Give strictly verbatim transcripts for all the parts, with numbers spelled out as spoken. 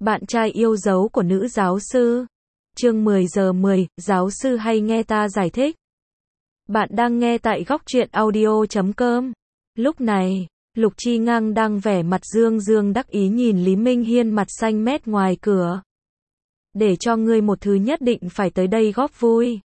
Bạn trai yêu dấu của nữ giáo sư. Chương mười giờ mười, giáo sư hay nghe ta giải thích. Bạn đang nghe tại góc truyện audio chấm com. Lúc này, Lục Chi Ngang đang vẻ mặt dương dương đắc ý nhìn Lý Minh Hiên mặt xanh mét ngoài cửa. Để cho ngươi một thứ nhất định phải tới đây góp vui.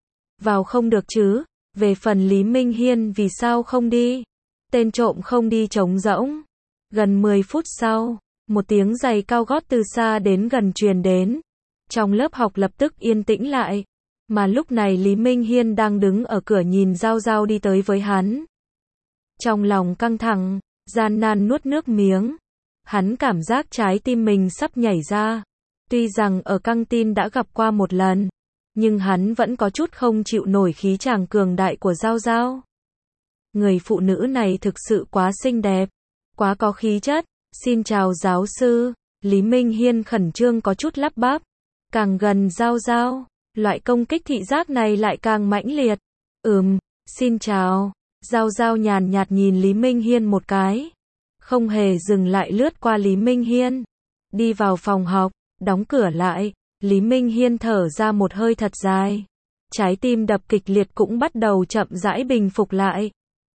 Vào không được chứ? Về phần Lý Minh Hiên vì sao không đi? Tên trộm không đi trống rỗng. Gần mười phút sau, một tiếng giày cao gót từ xa đến gần truyền đến. Trong lớp học lập tức yên tĩnh lại. Mà lúc này Lý Minh Hiên đang đứng ở cửa nhìn Giao Giao đi tới với hắn. Trong lòng căng thẳng, gian nan nuốt nước miếng. Hắn cảm giác trái tim mình sắp nhảy ra. Tuy rằng ở căng tin đã gặp qua một lần, nhưng hắn vẫn có chút không chịu nổi khí chàng cường đại của Giao Giao. Người phụ nữ này thực sự quá xinh đẹp, quá có khí chất. Xin chào giáo sư. Lý Minh Hiên khẩn trương có chút lắp bắp. Càng gần Giao Giao, loại công kích thị giác này lại càng mãnh liệt. Ừm, xin chào. Giao Giao nhàn nhạt nhìn Lý Minh Hiên một cái. Không hề dừng lại lướt qua Lý Minh Hiên. Đi vào phòng học, đóng cửa lại. Lý Minh Hiên thở ra một hơi thật dài. Trái tim đập kịch liệt cũng bắt đầu chậm rãi bình phục lại.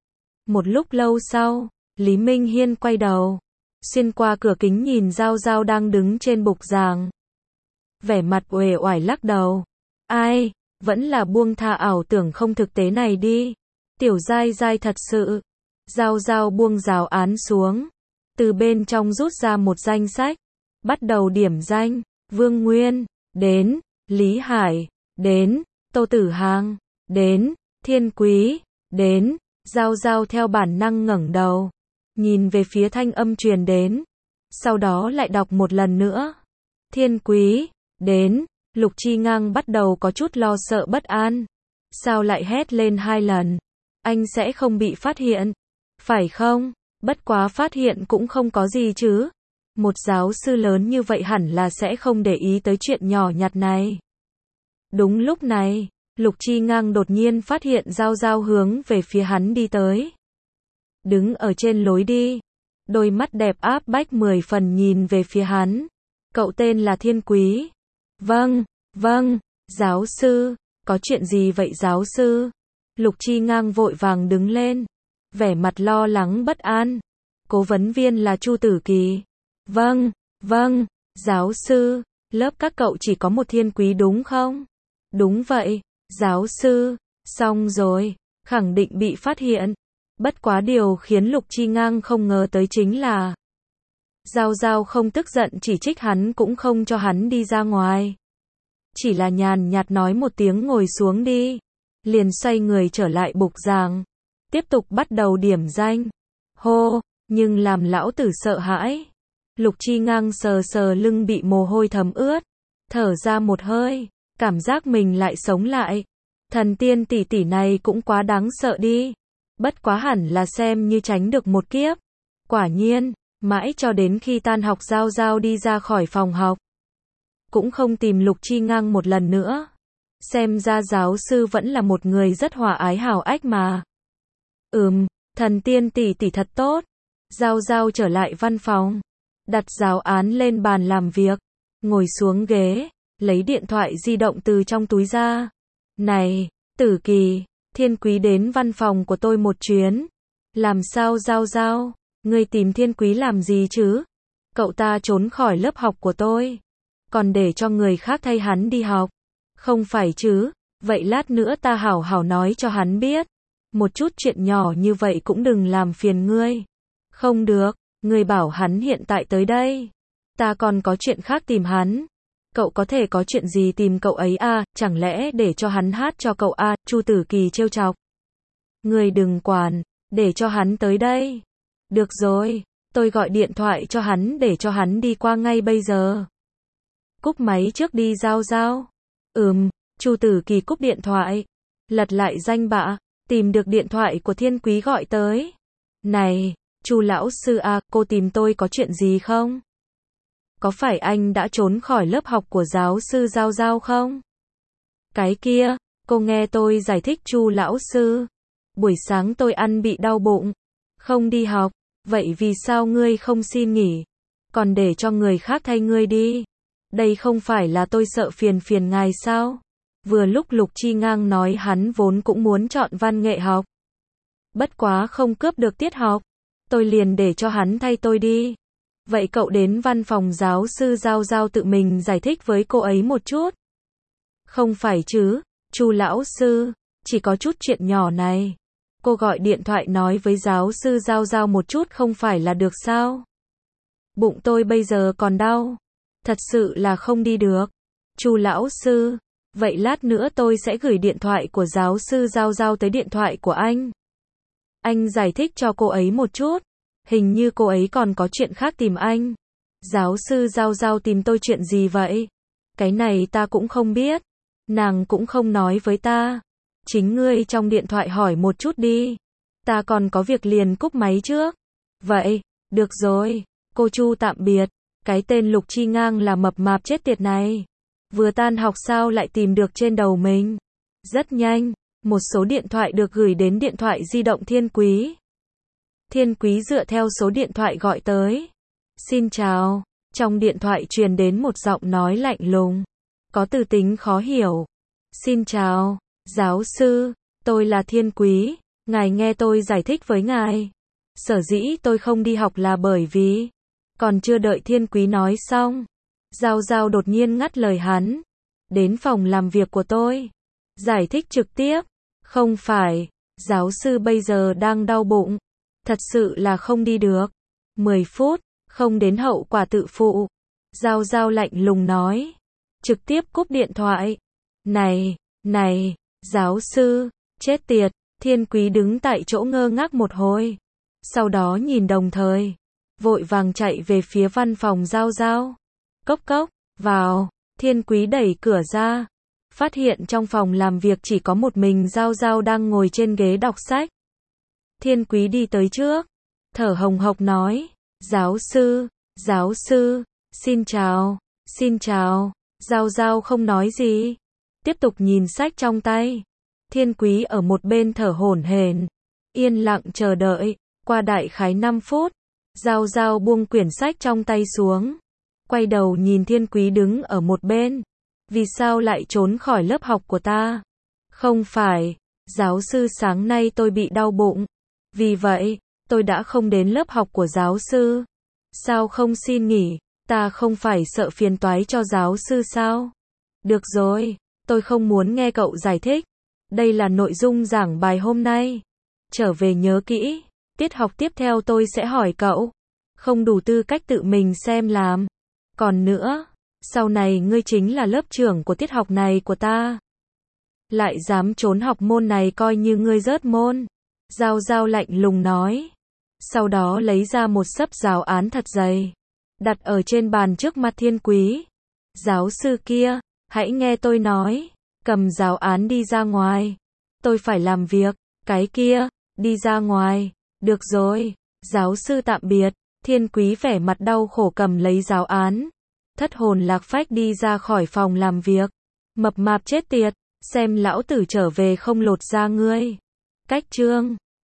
Một lúc lâu sau, Lý Minh Hiên quay đầu. Xuyên qua cửa kính nhìn Giao Giao đang đứng trên bục giảng. Vẻ mặt uể oải lắc đầu. Ai, vẫn là buông tha ảo tưởng không thực tế này đi. Tiểu Giai Giai thật sự. Giao Giao buông giáo án xuống. Từ bên trong rút ra một danh sách. Bắt đầu điểm danh. Vương Nguyên, đến. Lý Hải, đến. Tô Tử Hàng, đến. Thiên Quý, đến. Giao Giao theo bản năng ngẩng đầu. Nhìn về phía thanh âm truyền đến. Sau đó lại đọc một lần nữa. Thiên Quý, đến. Lục Chi Ngang bắt đầu có chút lo sợ bất an. Sao lại hét lên hai lần? Anh sẽ không bị phát hiện. Phải không? Bất quá phát hiện cũng không có gì chứ. Một giáo sư lớn như vậy hẳn là sẽ không để ý tới chuyện nhỏ nhặt này. Đúng lúc này, Lục Chi Ngang đột nhiên phát hiện Giao Giao hướng về phía hắn đi tới. Đứng ở trên lối đi. Đôi mắt đẹp áp bách mười phần nhìn về phía hắn. Cậu tên là Thiên Quý. Vâng, vâng, giáo sư. Có chuyện gì vậy giáo sư? Lục Chi Ngang vội vàng đứng lên. Vẻ mặt lo lắng bất an. Cố vấn viên là Chu Tử Kỳ. Vâng, vâng, giáo sư. Lớp các cậu chỉ có một Thiên Quý đúng không? Đúng vậy, giáo sư. Xong rồi, khẳng định bị phát hiện. Bất quá điều khiến Lục Chi Ngang không ngờ tới chính là Giao Giao không tức giận chỉ trích hắn cũng không cho hắn đi ra ngoài. Chỉ là nhàn nhạt nói một tiếng ngồi xuống đi. Liền xoay người trở lại bục giảng. Tiếp tục bắt đầu điểm danh. Hô, nhưng làm lão tử sợ hãi. Lục Chi Ngang sờ sờ lưng bị mồ hôi thấm ướt. Thở ra một hơi. Cảm giác mình lại sống lại. Thần tiên tỷ tỷ này cũng quá đáng sợ đi. Bất quá hẳn là xem như tránh được một kiếp. Quả nhiên, mãi cho đến khi tan học Giao Giao đi ra khỏi phòng học. Cũng không tìm Lục Chi Ngang một lần nữa. Xem ra giáo sư vẫn là một người rất hòa ái hảo ách mà. Ừm, thần tiên tỷ tỷ thật tốt. Giao Giao trở lại văn phòng. Đặt giáo án lên bàn làm việc. Ngồi xuống ghế. Lấy điện thoại di động từ trong túi ra. Này, Tử Kỳ. Thiên Quý đến văn phòng của tôi một chuyến. Làm sao Giao Giao? Ngươi tìm Thiên Quý làm gì chứ? Cậu ta trốn khỏi lớp học của tôi. Còn để cho người khác thay hắn đi học. Không phải chứ? Vậy lát nữa ta hảo hảo nói cho hắn biết. Một chút chuyện nhỏ như vậy cũng đừng làm phiền ngươi. Không được, ngươi bảo hắn hiện tại tới đây. Ta còn có chuyện khác tìm hắn. Cậu có thể có chuyện gì tìm cậu ấy à, chẳng lẽ để cho hắn hát cho cậu à, Chu Tử Kỳ trêu chọc. Ngươi đừng quản, để cho hắn tới đây. Được rồi, tôi gọi điện thoại cho hắn để cho hắn đi qua ngay bây giờ. Cúp máy trước đi Giao Giao. Ừm, Chu Tử Kỳ cúp điện thoại. Lật lại danh bạ, tìm được điện thoại của Thiên Quý gọi tới. Này, Chu lão sư à, cô tìm tôi có chuyện gì không? Có phải anh đã trốn khỏi lớp học của giáo sư Giao Giao không? Cái kia, cô nghe tôi giải thích Chu lão sư. Buổi sáng tôi ăn bị đau bụng, không đi học, vậy vì sao ngươi không xin nghỉ? còn để cho người khác thay ngươi đi. Đây không phải là tôi sợ phiền phiền ngài sao? Vừa lúc Lục Chi Ngang nói hắn vốn cũng muốn chọn văn nghệ học. Bất quá không cướp được tiết học, tôi liền để cho hắn thay tôi đi. Vậy cậu đến văn phòng giáo sư Giao Giao tự mình giải thích với cô ấy một chút. Không phải chứ, Chu lão sư, chỉ có chút chuyện nhỏ này. Cô gọi điện thoại nói với giáo sư Giao Giao một chút không phải là được sao? Bụng tôi bây giờ còn đau, thật sự là không đi được. Chu lão sư, vậy lát nữa tôi sẽ gửi điện thoại của giáo sư Giao Giao tới điện thoại của anh. Anh giải thích cho cô ấy một chút, hình như cô ấy còn có chuyện khác tìm anh. Giáo sư Giao Giao tìm tôi chuyện gì vậy? Cái này ta cũng không biết, nàng cũng không nói với ta. Chính ngươi trong điện thoại hỏi một chút đi. Ta còn có việc liền cúp máy trước. Vậy, được rồi, cô Chu tạm biệt. Cái tên Lục Chi Ngang là mập mạp chết tiệt này. Vừa tan học sao lại tìm được trên đầu mình. Rất nhanh, một số điện thoại được gửi đến điện thoại di động Thiên Quý. Thiên Quý dựa theo số điện thoại gọi tới. Xin chào. Trong điện thoại truyền đến một giọng nói lạnh lùng, có từ tính khó hiểu. Xin chào, giáo sư, tôi là Thiên Quý, ngài nghe tôi giải thích với ngài. Sở dĩ tôi không đi học là bởi vì... Còn chưa đợi Thiên Quý nói xong, Giao Giao đột nhiên ngắt lời hắn. Đến phòng làm việc của tôi. Giải thích trực tiếp. Không phải, giáo sư bây giờ đang đau bụng. Thật sự là không đi được. mười phút, không đến hậu quả tự phụ. Giao Giao lạnh lùng nói. Trực tiếp cúp điện thoại. Này, này, giáo sư, chết tiệt. Thiên Quý đứng tại chỗ ngơ ngác một hồi. Sau đó nhìn đồng thời, vội vàng chạy về phía văn phòng Giao Giao. Cốc cốc, vào. Thiên Quý đẩy cửa ra, phát hiện trong phòng làm việc chỉ có một mình Giao Giao đang ngồi trên ghế đọc sách. Thiên Quý đi tới trước, thở hồng hộc nói, giáo sư, giáo sư, xin chào, xin chào. Giao Giao không nói gì, tiếp tục nhìn sách trong tay. Thiên Quý ở một bên thở hổn hển, yên lặng chờ đợi. Qua đại khái năm phút, Giao Giao buông quyển sách trong tay xuống, quay đầu nhìn Thiên Quý đứng ở một bên. Vì sao lại trốn khỏi lớp học của ta? Không phải, giáo sư, sáng nay tôi bị đau bụng. Vì vậy, tôi đã không đến lớp học của giáo sư. Sao không xin nghỉ? Ta không phải sợ phiền toái cho giáo sư sao? Được rồi, tôi không muốn nghe cậu giải thích. Đây là nội dung giảng bài hôm nay. Trở về nhớ kỹ, tiết học tiếp theo tôi sẽ hỏi cậu. Không đủ tư cách tự mình xem làm. Còn nữa, sau này ngươi chính là lớp trưởng của tiết học này của ta. Lại dám trốn học môn này coi như ngươi rớt môn. Giao Giao lạnh lùng nói. Sau đó lấy ra một xấp giáo án thật dày, đặt ở trên bàn trước mặt Thiên Quý. Giáo sư kia, hãy nghe tôi nói. Cầm giáo án đi ra ngoài. Tôi phải làm việc. Cái kia, đi ra ngoài. Được rồi, giáo sư tạm biệt. Thiên Quý vẻ mặt đau khổ cầm lấy giáo án, thất hồn lạc phách đi ra khỏi phòng làm việc. Mập mạp chết tiệt, xem lão tử trở về không lột da ngươi. Cách chương